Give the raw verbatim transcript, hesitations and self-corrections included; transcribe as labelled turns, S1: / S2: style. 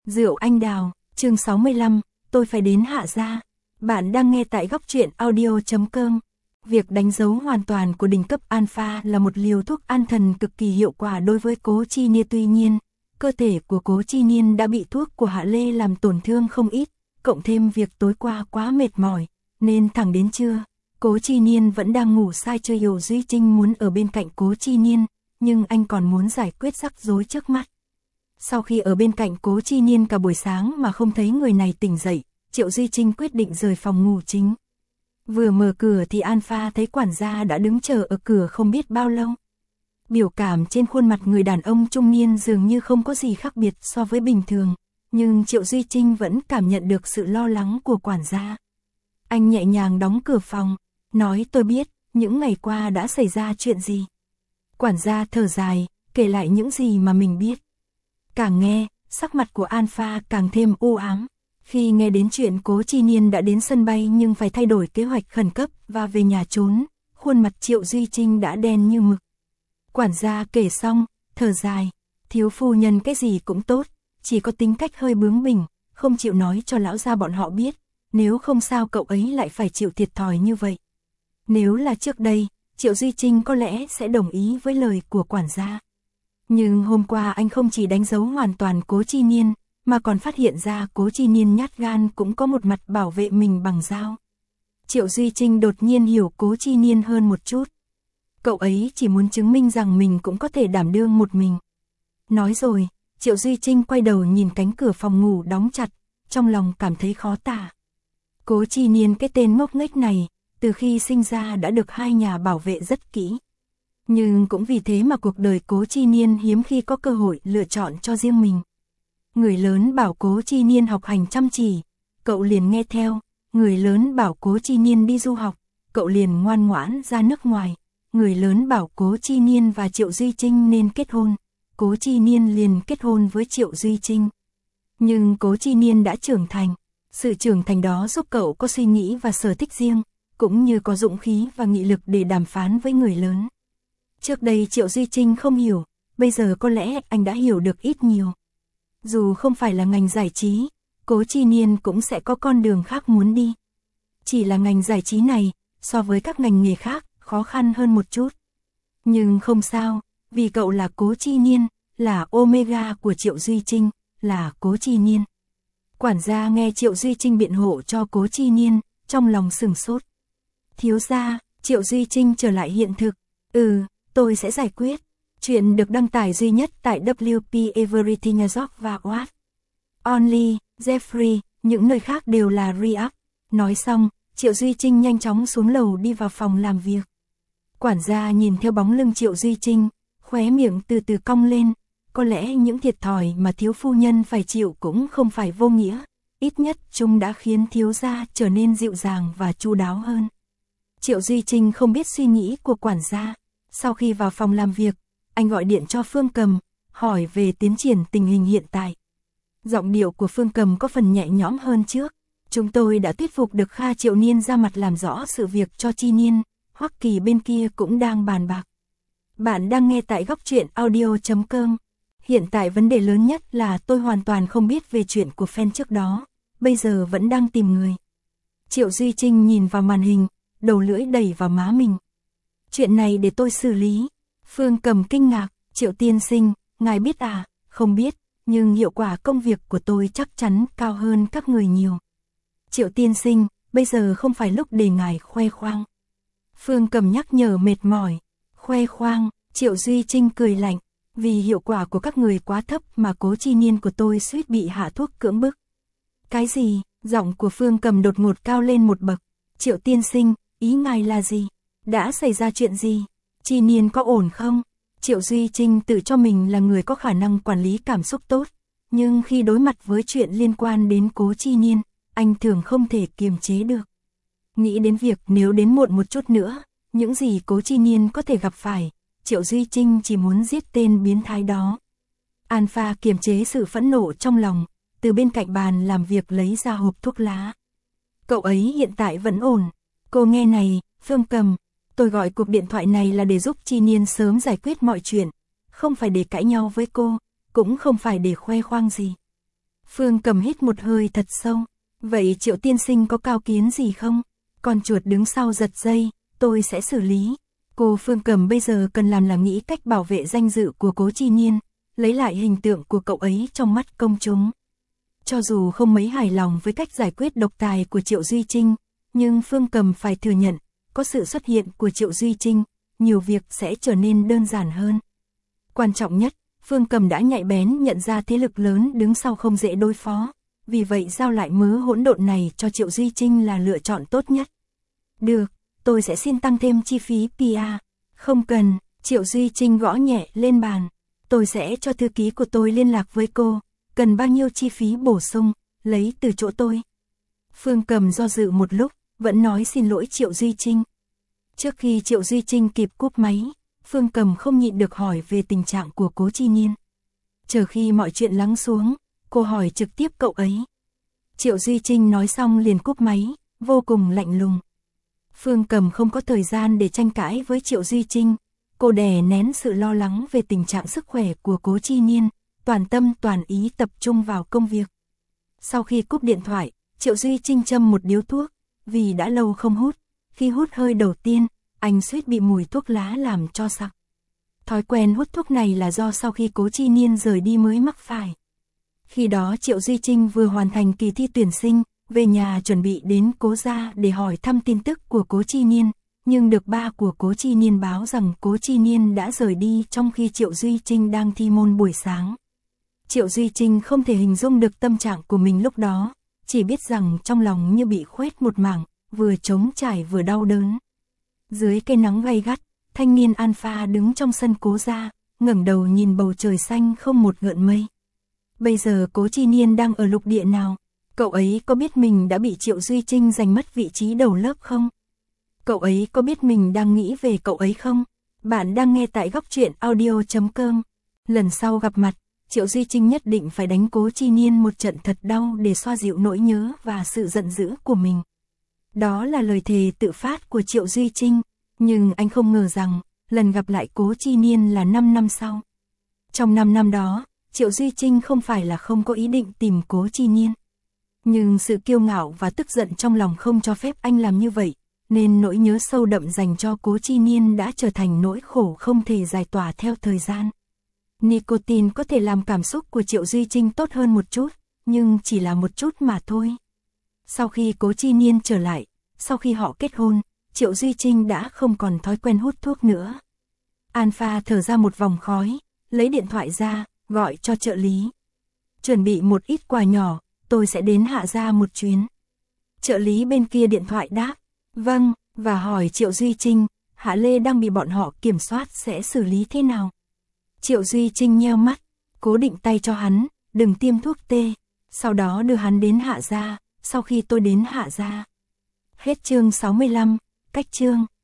S1: Rượu anh đào, chương sáu mươi lăm, tôi phải đến Hạ gia. Bạn đang nghe tại góc truyện audio chấm com. Việc đánh dấu hoàn toàn của đỉnh cấp alpha là một liều thuốc an thần cực kỳ hiệu quả đối với Cố Chi Niên. Tuy nhiên, cơ thể của Cố Chi Niên đã bị thuốc của Hạ Lê làm tổn thương không ít, cộng thêm việc tối qua quá mệt mỏi, nên thẳng đến trưa, Cố Chi Niên vẫn đang ngủ say. Chơi Hiểu Duy Trinh muốn ở bên cạnh Cố Chi Niên, nhưng anh còn muốn giải quyết rắc rối trước mắt. Sau khi ở bên cạnh Cố Chi Niên cả buổi sáng mà không thấy người này tỉnh dậy, Triệu Duy Trinh quyết định rời phòng ngủ chính. Vừa mở cửa thì Alpha thấy quản gia đã đứng chờ ở cửa không biết bao lâu. Biểu cảm trên khuôn mặt người đàn ông trung niên dường như không có gì khác biệt so với bình thường, nhưng Triệu Duy Trinh vẫn cảm nhận được sự lo lắng của quản gia. Anh nhẹ nhàng đóng cửa phòng, nói tôi biết, những ngày qua đã xảy ra chuyện gì. Quản gia thở dài, kể lại những gì mà mình biết. Càng nghe, sắc mặt của Alpha càng thêm u ám. Khi nghe đến chuyện Cố Chi Niên đã đến sân bay nhưng phải thay đổi kế hoạch khẩn cấp và về nhà trốn, khuôn mặt Triệu Duy Trinh đã đen như mực. Quản gia kể xong, thở dài, thiếu phu nhân cái gì cũng tốt, chỉ có tính cách hơi bướng bỉnh, không chịu nói cho lão gia bọn họ biết, nếu không sao cậu ấy lại phải chịu thiệt thòi như vậy. Nếu là trước đây, Triệu Duy Trinh có lẽ sẽ đồng ý với lời của quản gia. Nhưng hôm qua anh không chỉ đánh dấu hoàn toàn Cố Chi Niên, mà còn phát hiện ra Cố Chi Niên nhát gan cũng có một mặt bảo vệ mình bằng dao. Triệu Duy Trinh đột nhiên hiểu Cố Chi Niên hơn một chút. Cậu ấy chỉ muốn chứng minh rằng mình cũng có thể đảm đương một mình. Nói rồi, Triệu Duy Trinh quay đầu nhìn cánh cửa phòng ngủ đóng chặt, trong lòng cảm thấy khó tả. Cố Chi Niên cái tên ngốc nghếch này, từ khi sinh ra đã được hai nhà bảo vệ rất kỹ. Nhưng cũng vì thế mà cuộc đời Cố Chi Niên hiếm khi có cơ hội lựa chọn cho riêng mình. Người lớn bảo Cố Chi Niên học hành chăm chỉ, cậu liền nghe theo. Người lớn bảo Cố Chi Niên đi du học, cậu liền ngoan ngoãn ra nước ngoài. Người lớn bảo Cố Chi Niên và Triệu Duy Trinh nên kết hôn, Cố Chi Niên liền kết hôn với Triệu Duy Trinh. Nhưng Cố Chi Niên đã trưởng thành, sự trưởng thành đó giúp cậu có suy nghĩ và sở thích riêng, cũng như có dũng khí và nghị lực để đàm phán với người lớn. Trước đây Triệu Duy Trinh không hiểu, bây giờ có lẽ anh đã hiểu được ít nhiều. Dù không phải là ngành giải trí, Cố Chi Niên cũng sẽ có con đường khác muốn đi. Chỉ là ngành giải trí này, so với các ngành nghề khác, khó khăn hơn một chút. Nhưng không sao, vì cậu là Cố Chi Niên, là Omega của Triệu Duy Trinh, là Cố Chi Niên. Quản gia nghe Triệu Duy Trinh biện hộ cho Cố Chi Niên, trong lòng sửng sốt. Thiếu gia, Triệu Duy Trinh trở lại hiện thực. Ừ, tôi sẽ giải quyết. Chuyện được đăng tải duy nhất tại W P Everything New York và What Only, Jeffrey, những nơi khác đều là re-up. Nói xong, Triệu Duy Trinh nhanh chóng xuống lầu đi vào phòng làm việc. Quản gia nhìn theo bóng lưng Triệu Duy Trinh, khóe miệng từ từ cong lên. Có lẽ những thiệt thòi mà thiếu phu nhân phải chịu cũng không phải vô nghĩa. Ít nhất chúng đã khiến thiếu gia trở nên dịu dàng và chu đáo hơn. Triệu Duy Trinh không biết suy nghĩ của quản gia. Sau khi vào phòng làm việc, anh gọi điện cho Phương Cầm, hỏi về tiến triển tình hình hiện tại. Giọng điệu của Phương Cầm có phần nhẹ nhõm hơn trước. Chúng tôi đã thuyết phục được Kha Triệu Niên ra mặt làm rõ sự việc cho Chi Niên, Hoắc Kỳ bên kia cũng đang bàn bạc. Bạn đang nghe tại góc truyện audio chấm com. Hiện tại vấn đề lớn nhất là tôi hoàn toàn không biết về chuyện của fan trước đó, bây giờ vẫn đang tìm người. Triệu Duy Trinh nhìn vào màn hình, đầu lưỡi đẩy vào má mình. Chuyện này để tôi xử lý. Phương Cầm kinh ngạc, Triệu tiên sinh, ngài biết à? Không biết, nhưng hiệu quả công việc của tôi chắc chắn cao hơn các người nhiều. Triệu tiên sinh, bây giờ không phải lúc để ngài khoe khoang. Phương Cầm nhắc nhở mệt mỏi. Khoe khoang, Triệu Duy Trinh cười lạnh. Vì hiệu quả của các người quá thấp mà Cố Chi Niên của tôi suýt bị hạ thuốc cưỡng bức. Cái gì? Giọng của Phương Cầm đột ngột cao lên một bậc. Triệu tiên sinh, ý ngài là gì? Đã xảy ra chuyện gì? Chi Niên có ổn không? Triệu Duy Trinh tự cho mình là người có khả năng quản lý cảm xúc tốt. Nhưng khi đối mặt với chuyện liên quan đến Cố Chi Niên, anh thường không thể kiềm chế được. Nghĩ đến việc nếu đến muộn một chút nữa, những gì Cố Chi Niên có thể gặp phải, Triệu Duy Trinh chỉ muốn giết tên biến thái đó. Alpha kiềm chế sự phẫn nộ trong lòng, từ bên cạnh bàn làm việc lấy ra hộp thuốc lá. Cậu ấy hiện tại vẫn ổn. Cô nghe này, Phương Cầm, tôi gọi cuộc điện thoại này là để giúp Chi Niên sớm giải quyết mọi chuyện, không phải để cãi nhau với cô, cũng không phải để khoe khoang gì. Phương Cầm hít một hơi thật sâu. Vậy Triệu tiên sinh có cao kiến gì không? Con chuột đứng sau giật dây, tôi sẽ xử lý. Cô Phương Cầm bây giờ cần làm là nghĩ cách bảo vệ danh dự của Cố Chi Niên, lấy lại hình tượng của cậu ấy trong mắt công chúng. Cho dù không mấy hài lòng với cách giải quyết độc tài của Triệu Duy Trinh, nhưng Phương Cầm phải thừa nhận, có sự xuất hiện của Triệu Duy Trinh, nhiều việc sẽ trở nên đơn giản hơn. Quan trọng nhất, Phương Cầm đã nhạy bén nhận ra thế lực lớn đứng sau không dễ đối phó, vì vậy giao lại mớ hỗn độn này cho Triệu Duy Trinh là lựa chọn tốt nhất. Được, tôi sẽ xin tăng thêm chi phí pê e. Không cần, Triệu Duy Trinh gõ nhẹ lên bàn. Tôi sẽ cho thư ký của tôi liên lạc với cô, cần bao nhiêu chi phí bổ sung, lấy từ chỗ tôi. Phương Cầm do dự một lúc, vẫn nói xin lỗi Triệu Duy Trinh. Trước khi Triệu Duy Trinh kịp cúp máy, Phương Cầm không nhịn được hỏi về tình trạng của Cố Chi Niên. Chờ khi mọi chuyện lắng xuống, cô hỏi trực tiếp cậu ấy. Triệu Duy Trinh nói xong liền cúp máy, vô cùng lạnh lùng. Phương Cầm không có thời gian để tranh cãi với Triệu Duy Trinh, cô đè nén sự lo lắng về tình trạng sức khỏe của Cố Chi Niên, toàn tâm toàn ý tập trung vào công việc. Sau khi cúp điện thoại, Triệu Duy Trinh châm một điếu thuốc, vì đã lâu không hút, khi hút hơi đầu tiên, anh suýt bị mùi thuốc lá làm cho sặc. Thói quen hút thuốc này là do sau khi Cố Chi Niên rời đi mới mắc phải. Khi đó Triệu Duy Trinh vừa hoàn thành kỳ thi tuyển sinh, về nhà chuẩn bị đến Cố gia để hỏi thăm tin tức của Cố Chi Niên, nhưng được ba của Cố Chi Niên báo rằng Cố Chi Niên đã rời đi trong khi Triệu Duy Trinh đang thi môn buổi sáng. Triệu Duy Trinh không thể hình dung được tâm trạng của mình lúc đó, chỉ biết rằng trong lòng như bị khoét một mảng, vừa trống trải vừa đau đớn. Dưới cây nắng gay gắt, thanh niên Alpha đứng trong sân Cố gia, ngẩng đầu nhìn bầu trời xanh không một gợn mây. Bây giờ Cố Chi Niên đang ở lục địa nào? Cậu ấy có biết mình đã bị Triệu Duy Trinh giành mất vị trí đầu lớp không? Cậu ấy có biết mình đang nghĩ về cậu ấy không? Bạn đang nghe tại góc truyện audio chấm com. Lần sau gặp mặt, Triệu Duy Trinh nhất định phải đánh Cố Chi Niên một trận thật đau để xoa dịu nỗi nhớ và sự giận dữ của mình. Đó là lời thề tự phát của Triệu Duy Trinh, nhưng anh không ngờ rằng, lần gặp lại Cố Chi Niên là năm năm sau. Trong năm năm đó, Triệu Duy Trinh không phải là không có ý định tìm Cố Chi Niên. Nhưng sự kiêu ngạo và tức giận trong lòng không cho phép anh làm như vậy, nên nỗi nhớ sâu đậm dành cho Cố Chi Niên đã trở thành nỗi khổ không thể giải tỏa theo thời gian. Nicotine có thể làm cảm xúc của Triệu Duy Trinh tốt hơn một chút, nhưng chỉ là một chút mà thôi. Sau khi Cố Chi Niên trở lại, sau khi họ kết hôn, Triệu Duy Trinh đã không còn thói quen hút thuốc nữa. Alpha thở ra một vòng khói, lấy điện thoại ra, gọi cho trợ lý. Chuẩn bị một ít quà nhỏ, tôi sẽ đến Hạ gia một chuyến. Trợ lý bên kia điện thoại đáp, vâng, và hỏi Triệu Duy Trinh, Hạ Lê đang bị bọn họ kiểm soát sẽ xử lý thế nào. Triệu Duy Trinh nheo mắt, cố định tay cho hắn, đừng tiêm thuốc tê, sau đó đưa hắn đến Hạ gia, sau khi tôi đến Hạ gia. Hết chương sáu mươi lăm, cách chương.